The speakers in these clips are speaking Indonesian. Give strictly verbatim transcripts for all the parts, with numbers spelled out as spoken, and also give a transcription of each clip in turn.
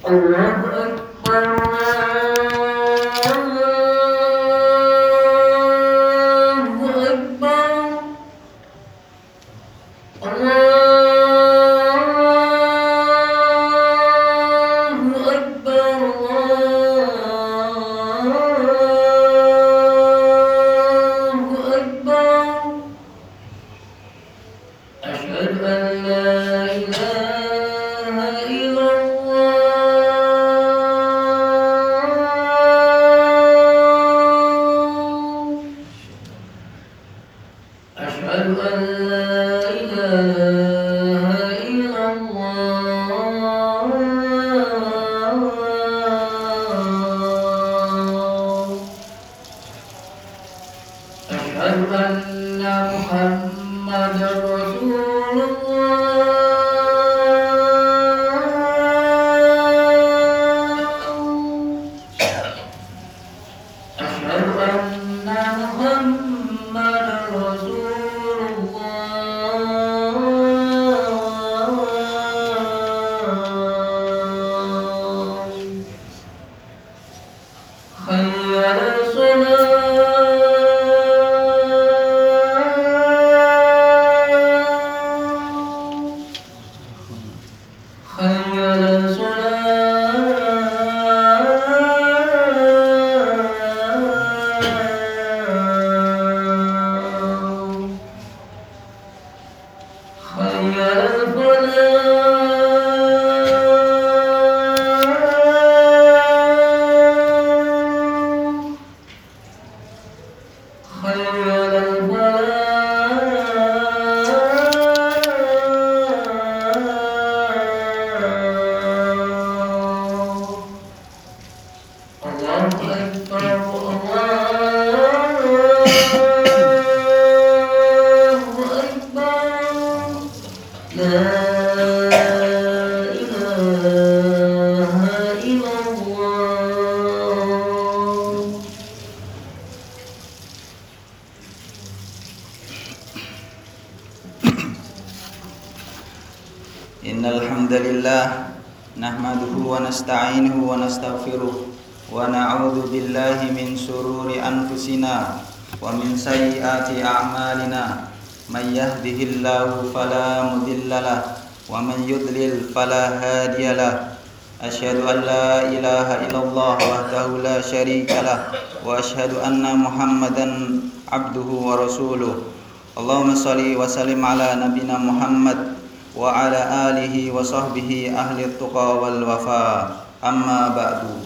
Innal hamdalillah nahmaduhu wa nasta'inuhu wa nastaghfiruh wa na'udzu billahi min shururi anfusina wa min sayyiati a'malina may yahdihillahu fala mudhillalah wa man yudlil fala hadiyalah. Asyhadu an la ilaha illallah wahdahu la syarikalah wa asyhadu anna Muhammadan abduhu wa rasuluh. Allahumma shalli wa sallim ala nabiyyina Muhammad wa ala alihi wa sahbihi ahli tuqa wal wafa. Amma ba'du.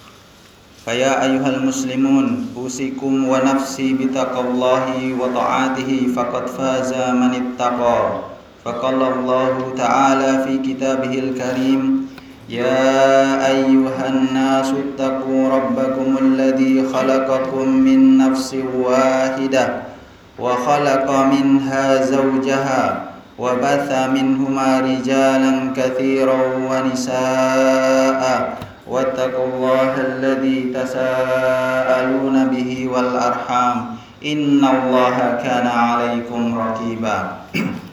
Faya ayyuhal muslimun, usikum wa nafsi bitaqwallahi wa ta'atihi faqad faza man ittaqa. Faqala Allah ta'ala fi kitabihil karim, ya ayyuhan nasu ittaqu rabbakumul ladzi khalaqakum min nafsin wahidah wa khalaqa minha zawjaha wa batha minhuma rijalan katsiran wa nisaa wattaqullaha alladzi tasaaluna bihi wal arham innallaha kana 'alaikum raqiba.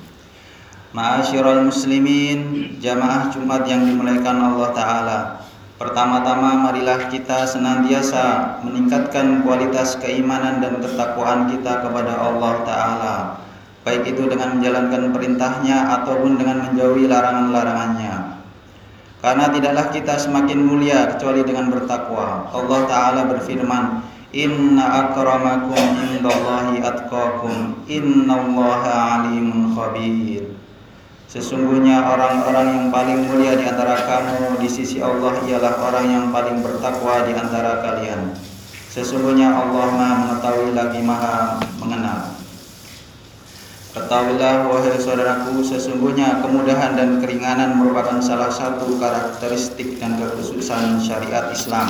Ma'asyiral muslimin, jamaah Jumat yang dimuliakan Allah Ta'ala. Pertama-tama marilah kita senantiasa meningkatkan kualitas keimanan dan ketakwaan kita kepada Allah Ta'ala, baik itu dengan menjalankan perintahnya ataupun dengan menjauhi larangan-larangannya. Karena tidaklah kita semakin mulia kecuali dengan bertakwa. Allah Ta'ala berfirman, inna akramakum indallahi atqakum innallaha alimun khabir. Sesungguhnya orang-orang yang paling mulia di antara kamu di sisi Allah ialah orang yang paling bertakwa di antara kalian. Sesungguhnya Allah Maha mengetahui lagi Maha mengenal. Ketahuilah wahai saudaraku, sesungguhnya kemudahan dan keringanan merupakan salah satu karakteristik dan kekhususan syariat Islam.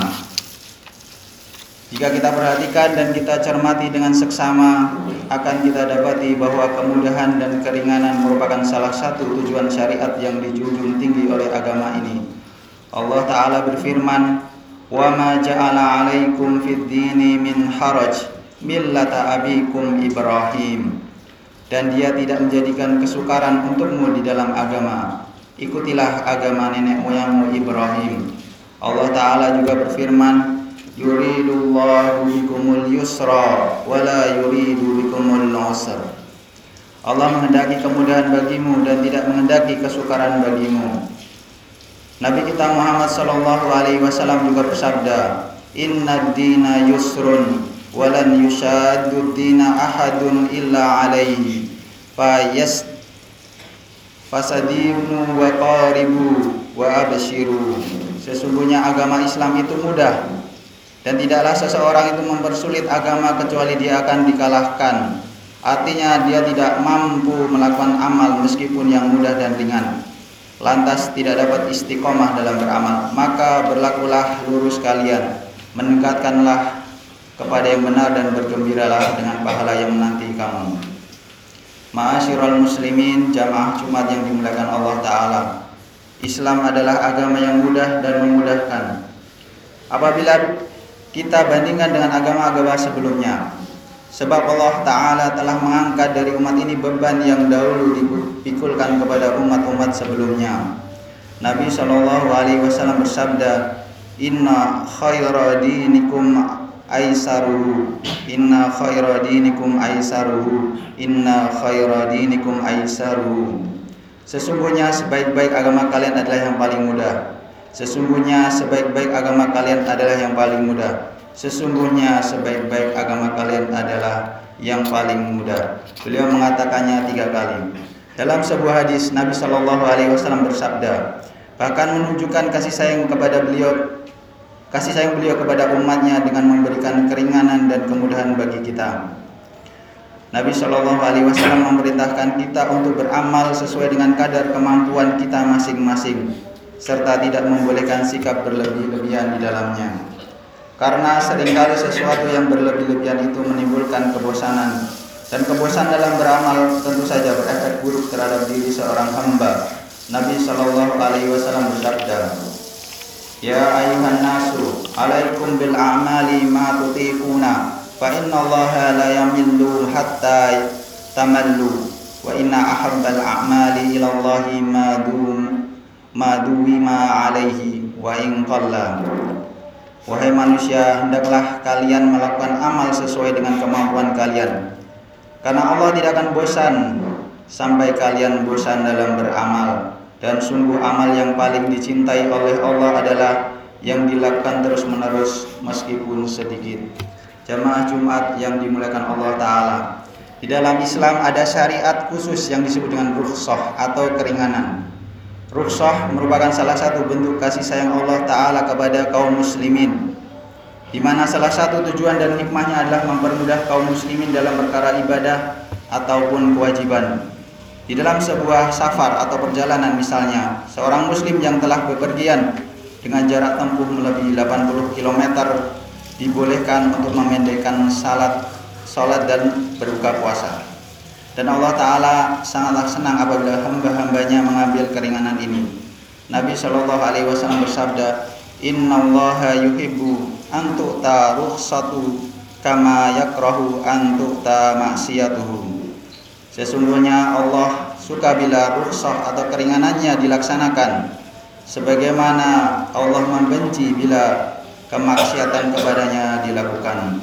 Jika kita perhatikan dan kita cermati dengan seksama, akan kita dapati bahwa kemudahan dan keringanan merupakan salah satu tujuan syariat yang dijunjung tinggi oleh agama ini. Allah Ta'ala berfirman, wa ma ja'ala 'alaikum fid dini min haraj millata abikum Ibrahim. Dan dia tidak menjadikan kesukaran untukmu di dalam agama. Ikutilah agama nenek moyangmu Ibrahim. Allah Ta'ala juga berfirman, yuridullahu bikumul yusra wa la yuridu bikumul usra. Allah menghendaki kemudahan bagimu dan tidak menghendaki kesukaran bagimu. Nabi kita Muhammad sallallahu alaihi wasallam juga bersabda, inna dina yusrun walan yushaddu dina ahadun illa alaihi fayas fasadinu wa qaribu wa abshiru. Sesungguhnya agama Islam itu mudah, dan tidaklah seseorang itu mempersulit agama kecuali dia akan dikalahkan. Artinya dia tidak mampu melakukan amal meskipun yang mudah dan ringan, lantas tidak dapat istiqomah dalam beramal. Maka berlakulah lurus kalian, mendekatkanlah kepada yang benar dan bergembiralah dengan pahala yang menanti kamu. Ma'asyiral muslimin, jamaah Jumat yang dimuliakan Allah Ta'ala, Islam adalah agama yang mudah dan memudahkan. Apabila kita bandingkan dengan agama-agama sebelumnya, sebab Allah Ta'ala telah mengangkat dari umat ini beban yang dahulu dipikulkan kepada umat-umat sebelumnya. Nabi shallallahu alaihi wasallam bersabda, Inna khaira dinikum aisaruhu Inna khaira dinikum aisaruhu Inna khaira dinikum aisaruhu. Sesungguhnya sebaik-baik agama kalian adalah yang paling mudah. Sesungguhnya sebaik-baik agama kalian adalah yang paling mudah. Sesungguhnya sebaik-baik agama kalian adalah yang paling mudah. Beliau mengatakannya tiga kali. Dalam sebuah hadis, Nabi shallallahu alaihi wasallam bersabda, bahkan menunjukkan kasih sayang kepada beliau, kasih sayang beliau kepada umatnya dengan memberikan keringanan dan kemudahan bagi kita. Nabi shallallahu alaihi wasallam memerintahkan kita untuk beramal sesuai dengan kadar kemampuan kita masing-masing, serta tidak membolehkan sikap berlebih-lebihan di dalamnya. Karena seringkali sesuatu yang berlebih-lebihan itu menimbulkan kebosanan, dan kebosanan dalam beramal tentu saja berefek buruk terhadap diri seorang hamba. Nabi shallallahu alaihi wasallam bersabda, Ya ayuhan nasu, alaikum bil a'mali ma tutiquna, fa inna allaha la yamillu hatta tamallu, wa inna ahabbal a'mali ila allahi ma dum ma duwima alaihi wa in qalla. Wahai manusia, hendaklah kalian melakukan amal sesuai dengan kemampuan kalian, karena Allah tidak akan bosan sampai kalian bosan dalam beramal. Dan sungguh amal yang paling dicintai oleh Allah adalah yang dilakukan terus-menerus meskipun sedikit. Jamaah Jumat yang dimuliakan Allah Ta'ala, di dalam Islam ada syariat khusus yang disebut dengan rukhsah atau keringanan. Rukhsah merupakan salah satu bentuk kasih sayang Allah Ta'ala kepada kaum muslimin, di mana salah satu tujuan dan hikmahnya adalah mempermudah kaum muslimin dalam perkara ibadah ataupun kewajiban. Di dalam sebuah safar atau perjalanan misalnya, seorang muslim yang telah bepergian dengan jarak tempuh melebihi delapan puluh kilometer dibolehkan untuk memendekkan salat, salat dan berbuka puasa. Dan Allah Ta'ala sangatlah senang apabila hamba-hambanya mengambil keringanan ini. Nabi shallallahu alaihi wasallam bersabda, Inna allaha yuhibbu an tu'ta rukhsatu kama yakrahu an tu'ta maksiyatuhu. Sesungguhnya Allah suka bila rukhsah atau keringanannya dilaksanakan, sebagaimana Allah membenci bila kemaksiatan kepadanya dilakukan.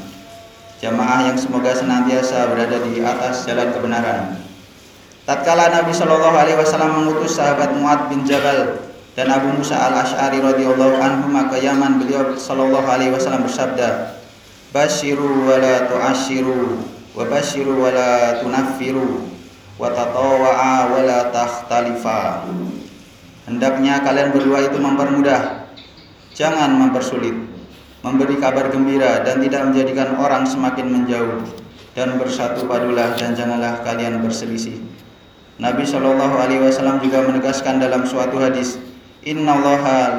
Jamaah yang semoga senantiasa berada di atas jalan kebenaran. Tatkala Nabi shallallahu alaihi wasallam mengutus sahabat Mu'adz bin Jabal dan Abu Musa al-Asy'ari radhiyallahu anhuma ke Yaman, beliau shallallahu alaihi wasallam bersabda, Basyiru wa la tu'asyiru, wa basyiru wa la tunaffiru, wa tatawa'a wa la takhtalifa. Hendaknya kalian berdua itu mempermudah, jangan mempersulit, memberi kabar gembira dan tidak menjadikan orang semakin menjauh, dan bersatu padulah dan janganlah kalian berselisih. Nabi shallallahu alaihi wasallam juga menegaskan dalam suatu hadis, Innallaha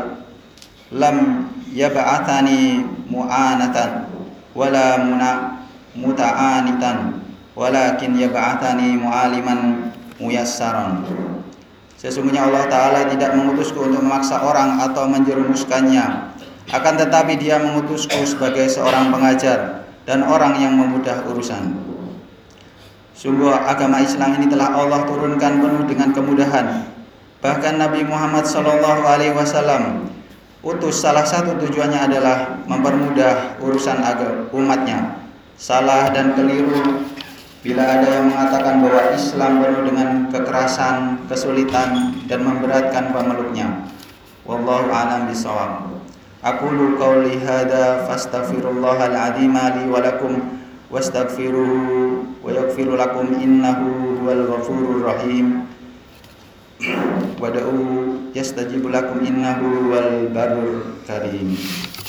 lam yab'athani mu'anatan wala muna muta'anitan walakin yab'athani mu'aliman muyassaran. Sesungguhnya Allah Ta'ala tidak mengutusku untuk memaksa orang atau menjerumuskannya, akan tetapi Dia mengutusku sebagai seorang pengajar dan orang yang memudah urusan. Sungguh agama Islam ini telah Allah turunkan penuh dengan kemudahan. Bahkan Nabi Muhammad shallallahu alaihi wasallam, utus salah satu tujuannya adalah mempermudah urusan agama umatnya. Salah dan keliru bila ada yang mengatakan bahwa Islam penuh dengan kekerasan, kesulitan, dan memberatkan pemeluknya. Wallahu a'lam bishawab. Aqulu qawli hadza fastaghfirullahal azim li wa lakum wastaghfiruhu wa yaghfiru lakum innahu huwal ghafurur rahim. Wada'u yastajibu lakum innahu huwal barrul karim.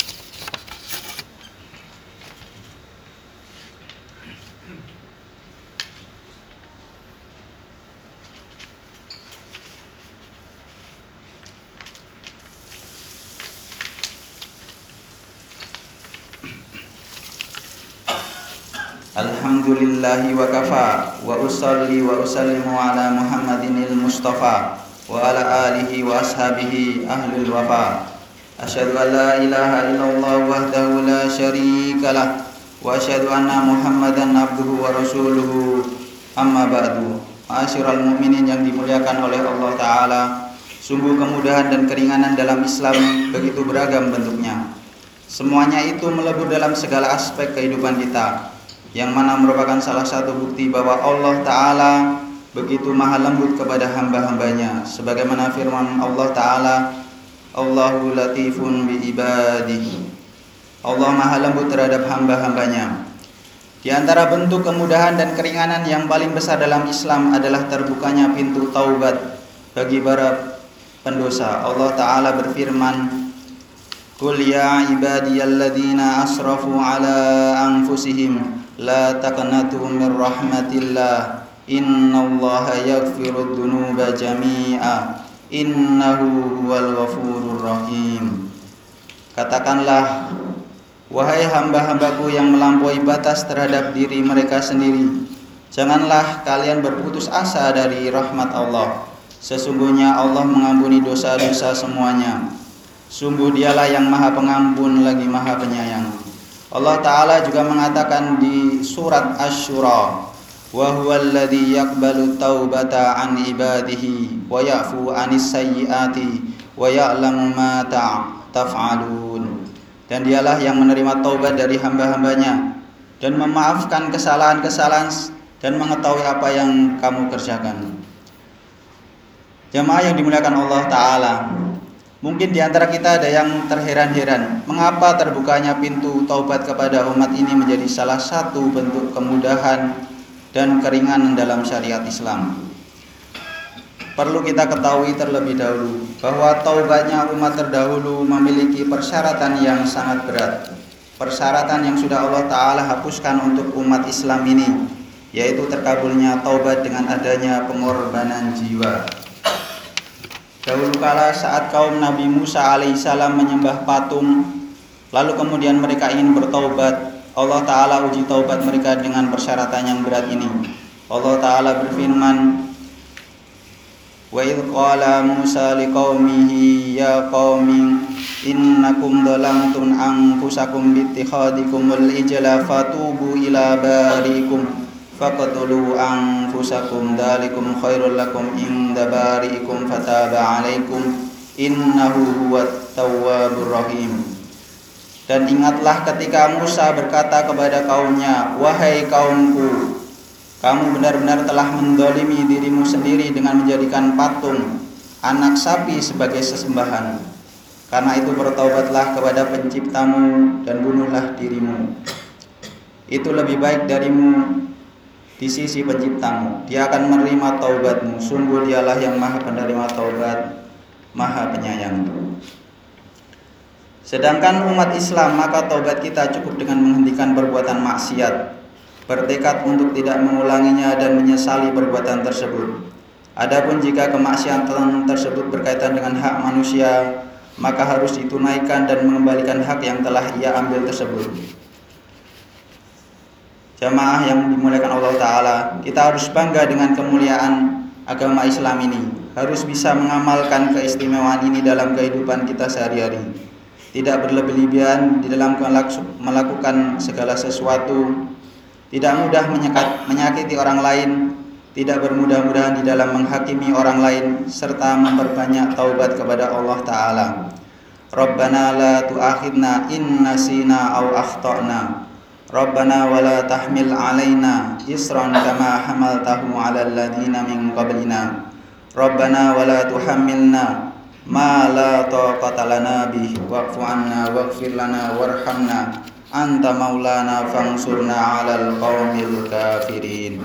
Alhamdulillahi wa kafa wa usalli wa usallimu ala Muhammadinil Mustafa wa ala alihi wa ashabihi ahlul wafa. Asyhadu an la ilaha illallah wahdahu la syarika lah wa asyhadu anna Muhammadan abduhu wa rasuluhu. Amma ba'du. Ma'asyiral mukminin yang dimuliakan oleh Allah Ta'ala, sungguh kemudahan dan keringanan dalam Islam begitu beragam bentuknya. Semuanya itu melebur dalam segala aspek kehidupan kita, yang mana merupakan salah satu bukti bahwa Allah Ta'ala begitu maha lembut kepada hamba-hambanya, sebagaimana firman Allah Ta'ala, Allahu latifun bi ibadihi. Allah maha lembut terhadap hamba-hambanya. Di antara bentuk kemudahan dan keringanan yang paling besar dalam Islam adalah terbukanya pintu taubat bagi para pendosa. Allah Ta'ala berfirman, Qul ya ibadiyalladzina asrafu ala anfusihim la taqnatu min rahmatillah innallaha yaghfirud dzunuba jami'a innahu huwal ghafurur rahim. Katakanlah, wahai hamba-hambaku yang melampaui batas terhadap diri mereka sendiri, janganlah kalian berputus asa dari rahmat Allah. Sesungguhnya Allah mengampuni dosa-dosa semuanya. Sungguh dialah yang maha pengampun lagi maha penyayang. Allah Ta'ala juga mengatakan di surat Asy-Syura, wa huwal ladzi yaqbalu taubata an ibadihi wa ya'fu anis sayyiati wa ya'lamu ma taf'alun. Dan dialah yang menerima taubat dari hamba-hambanya dan memaafkan kesalahan-kesalahan dan mengetahui apa yang kamu kerjakan. Jamaah yang dimuliakan Allah Ta'ala, mungkin di antara kita ada yang terheran-heran, mengapa terbukanya pintu taubat kepada umat ini menjadi salah satu bentuk kemudahan dan keringanan dalam syariat Islam. Perlu kita ketahui terlebih dahulu bahwa taubatnya umat terdahulu memiliki persyaratan yang sangat berat. Persyaratan yang sudah Allah Ta'ala hapuskan untuk umat Islam ini, yaitu terkabulnya taubat dengan adanya pengorbanan jiwa. Dahulu kala saat kaum Nabi Musa alaihissalam menyembah patung, lalu kemudian mereka ingin bertaubat, Allah Ta'ala uji taubat mereka dengan persyaratan yang berat ini. Allah Ta'ala berfirman, wa idh qala Musa liqaumihi ya qaumi innakum dhalamtum anfusakum bittikhadikumul ijla fatubu ila barikum faqtulu anfusakum dzalikum khairul lakum inda barikum fataba alaikum innahu huwat tawwabur rahim. Dan ingatlah ketika Musa berkata kepada kaumnya, wahai kaumku, kamu benar-benar telah mendolimi dirimu sendiri dengan menjadikan patung anak sapi sebagai sesembahan. Karena itu bertaubatlah kepada penciptamu dan bunuhlah dirimu. Itu lebih baik darimu di sisi penciptamu. Dia akan menerima taubatmu. Sungguh dialah yang maha penerima taubat, maha penyayang. Sedangkan umat Islam, maka taubat kita cukup dengan menghentikan perbuatan maksiat, bertekad untuk tidak mengulanginya dan menyesali perbuatan tersebut. Adapun jika kemaksiatan tersebut berkaitan dengan hak manusia, maka harus ditunaikan dan mengembalikan hak yang telah ia ambil tersebut. Jamaah yang dimuliakan Allah Ta'ala, kita harus bangga dengan kemuliaan agama Islam ini. Harus bisa mengamalkan keistimewaan ini dalam kehidupan kita sehari-hari. Tidak berlebih-lebihan di dalam melakukan segala sesuatu, tidak mudah menyakiti orang lain, tidak bermudah-mudahan di dalam menghakimi orang lain, serta memperbanyak taubat kepada Allah Ta'ala. Rabbana la tu'akhidna in nasina aw akhtana. Rabbana wa la tahmil alaina isran kama hamaltahu 'alal ladzina min qablina. Rabbana wa la tuhammilna ma la taqata lana bihi wa'fu 'anna waghfir lana warhamna anta maulana fansurna 'alal qaumil kafirin.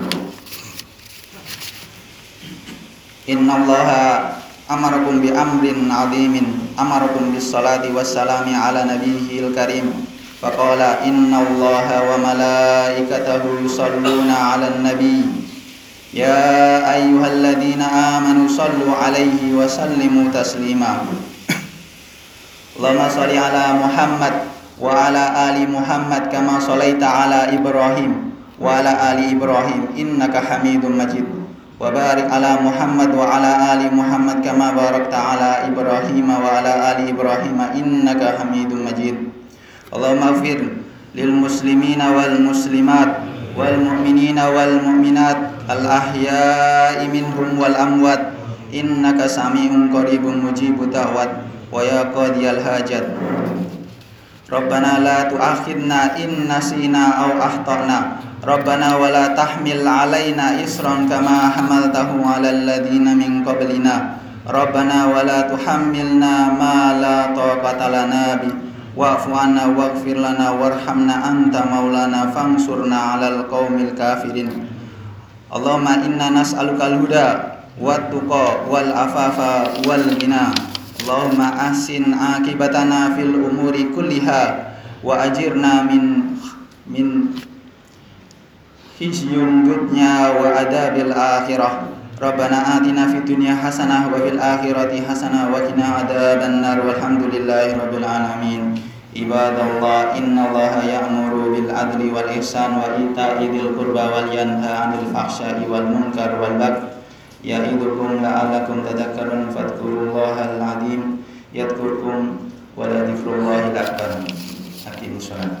Innallaha amarakum bi amrin 'azimin amarakum bis salati was salami 'ala nabiyyil karim. Faqala innallaha wa malaikatahu yusholluna 'alan nabiy. Ya ayyuhalladzina amanu shallu 'alaihi wa sallimu taslima. Allahumma shalli 'ala Muhammad wa 'ala ali Muhammad kama shallaita 'ala Ibrahim wa 'ala ali Ibrahim innaka Hamidum Majid. Wa barik 'ala Muhammad wa 'ala ali Muhammad kama barakta 'ala Ibrahim wa 'ala ali Ibrahim innaka Hamidum Majid. Allahumma ighfir lil muslimina wal muslimat wal mu'minina wal mu'minat al ahya'i minhum wal amwat innaka sami'un qaribun mujibud da'wat wa ya qadiyal hajat. Rabbana la tu'akhidna in nasina aw akhtana. Rabbana wa la tahmil 'alaina isran kama hamaltahu 'alal ladzina min qablina. Rabbana wa la tuhammilna ma la taqata lana bi wa'fu 'anna waghfir lana warhamna anta maulana fansurna 'alal qaumil kafirin. Allahumma inna nas'alukal huda wat tuqa wal afafa wal ghina. Allahumma ahsin akibatana fil umuri kulliha wa ajirna min min khizyul dunya wa adabil akhirah. Rabbana atina fid dunya hasanah wa fil akhirati hasanah wa qina adzabannar. Walhamdulillahi rabbil alamin. Ibadallah, innallaha ya'muru bil adli wal ihsan wa ita'i dzil qurba wal yanha 'anil fahsya'i wal munkar wal baghi ya'idukum la'allakum tadhakkarun. Fadhkurullahal 'azim yadhkurkum wa la dzikrullahil akbar. Aqimus shalah.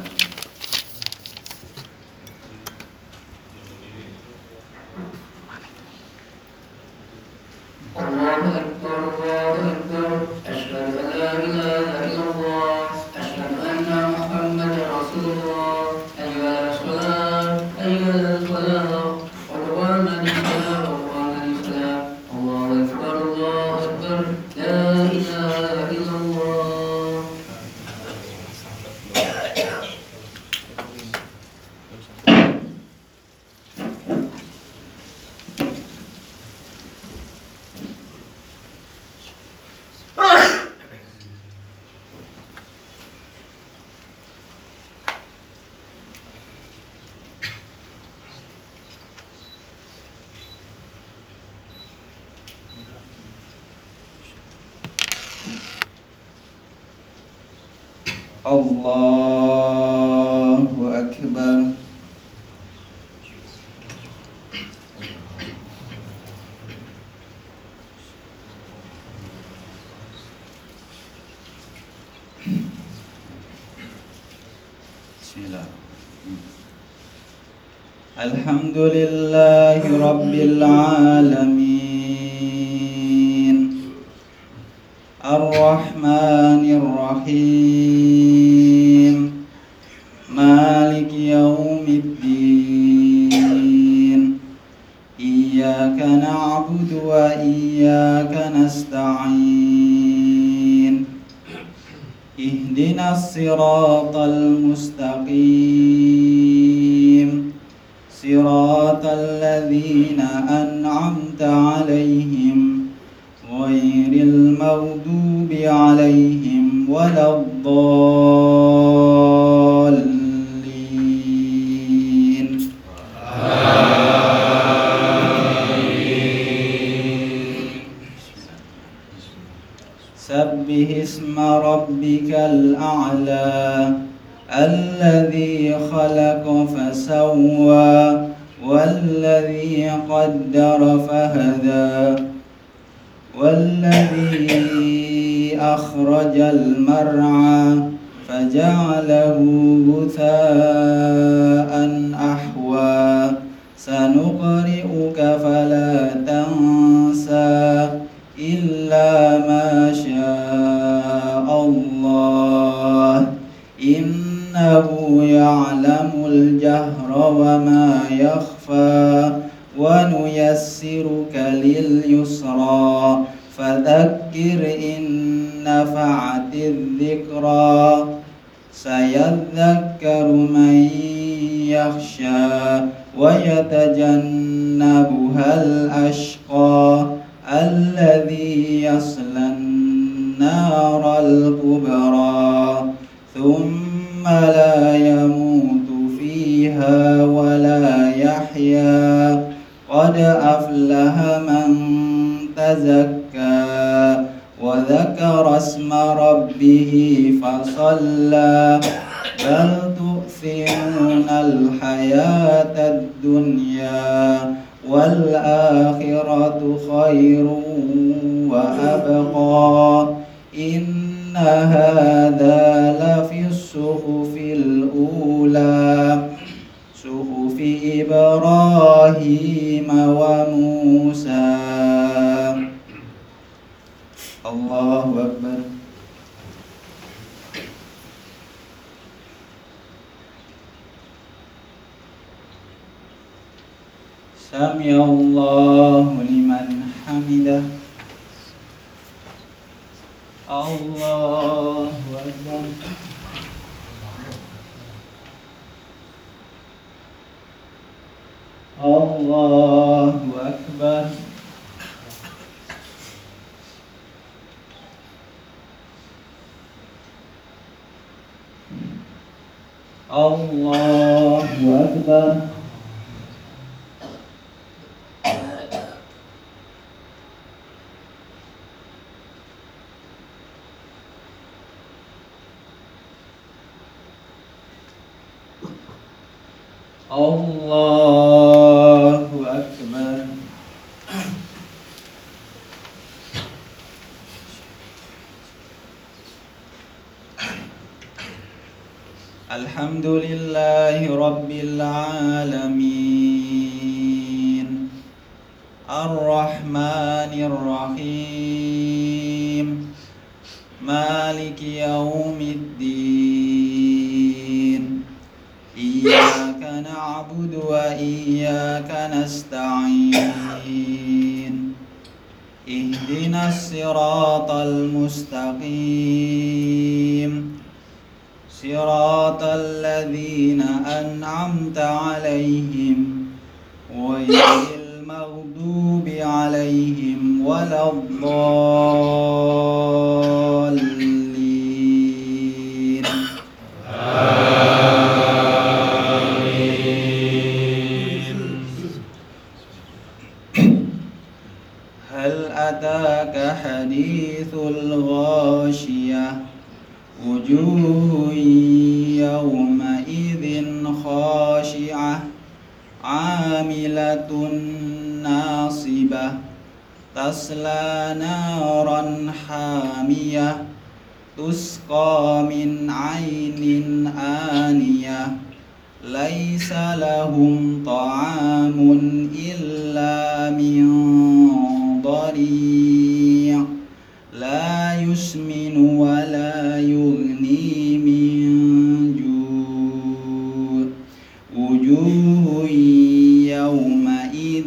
Allahu akbar, Allahu akbar. Asyhadu an la ilaha illallah. Asyhadu anna Muhammadar Rasulullah. Ayyuhas shalah, ayyuhal falah. Qad qamatis shalah, qad qamatis shalah. Allahu akbar, Allahu akbar. La ilaha illallah. Allahu akbar. Bismillah. Alhamdulillahi rabbil alamin. Ar-Rahmanir Rahim. Maliki yaumiddin. Iyyaka na'budu wa iyyaka nasta'in. Ihdinas siratal mustaqim. Siratal ladzina an'amta 'alaihim ghairil maghdubi 'alaihim waladdallin. Sabbihisma rabbikal a'la alladzi khalaqa fasawwa walladzi qaddara fahada والذي أخرج المرعى فجعله غثاء أحوى سنقرئك فلا تنسى إلا ما شاء الله ونيسرك لليسرى فذكر إن نفعت الذكرى سيذكر من يخشى ويتجنبها الأشقى الذي يصلى النار الكبرى ثم لا يموت فيها ولا يحيا قد أفلح من تزكى وذكر اسم ربه فصلى بل تؤثرون الحياة الدنيا والآخرة خير وأبقى إن هذا لفي الصحف الأولى صحف إبراهيم وموسى. الله أكبر. سمع الله لمن حمده. الله أكبر. الله أكبر. الله أكبر. الله أكبر. الحمد لله رب العالمين الرحمن الرحيم مالك يوم الدين إياك نعبد وإياك نستعين اهدنا الصراط المستقيم صراط الذين أنعمت عليهم غير المغضوب عليهم ولا الضالين. آمين. هل أتاك حديث الغاشية وجوه يومئذ خاشعة عاملة ناصبة تصلى نارا حامية تسقى من عين آنية ليس لهم طعام إلا من ضريع لا يسمن ولا يغني من جوع وجوه يومئذ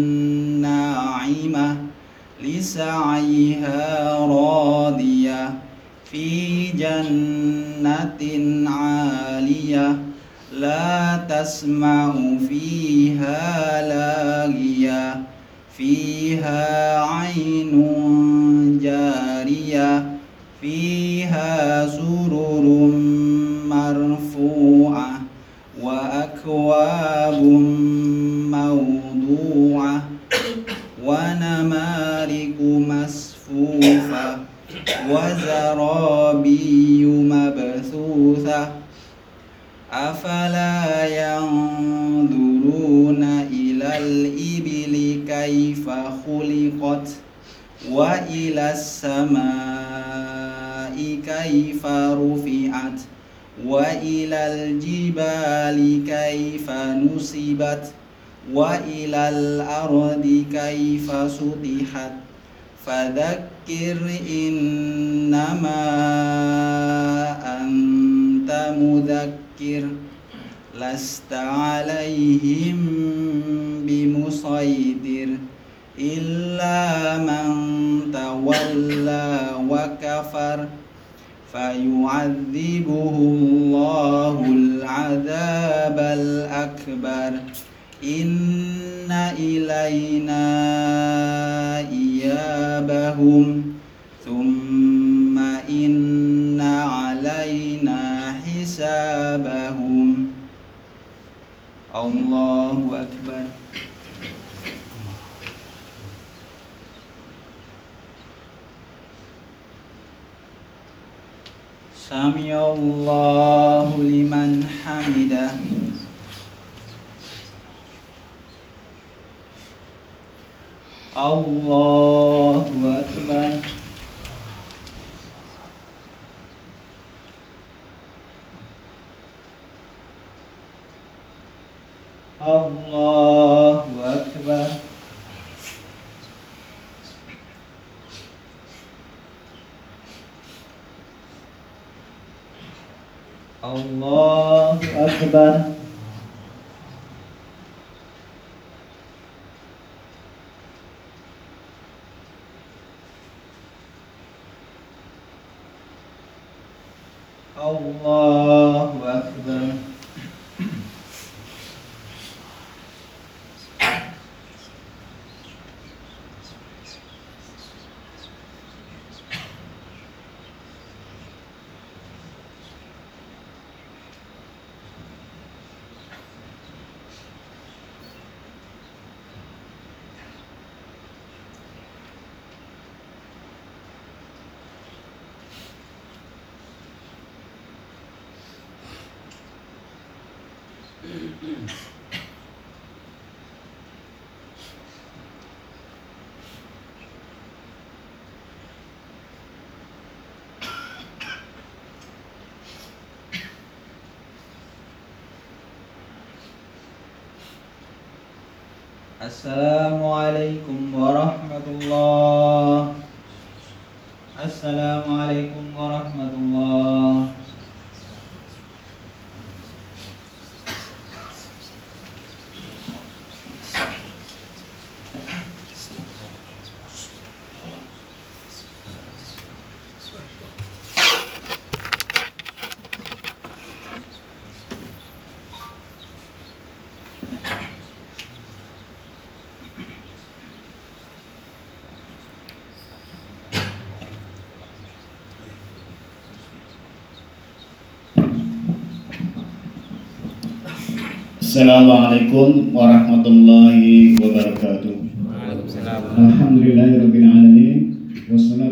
ناعمة لسعيها راضية في جنة عالية لا تسمع فيها لاغية فيها عين جارية فيها سرر مرفوعة وأكواب موضوعة ونمارق مصفوفة وزرابي مبثوثة أفلا ينظرون إلى الإبل كيف خلقت وإلى السماء كيف رفعت وإلى الجبال كيف نصبت وإلى الأرض كيف سطحت فذكر إنما أنت مذكر lasta 'alaihim bimusaitir illa man tawalla wa kafar fayu'adzibul 'adzabal akbar inna ilaina iyabahum thumma inna 'alaina hisabahum. Allahu akbar. Sami'allahu liman hamidah. Allahu akbar. Allahu akbar. Allahu akbar. Allahu akbar. Assalamualaikum warahmatullah. Assalamualaikum warahmatullah. Assalamualaikum warahmatullahi wabarakatuh. Alhamdulillahirabbil alamin wassalatu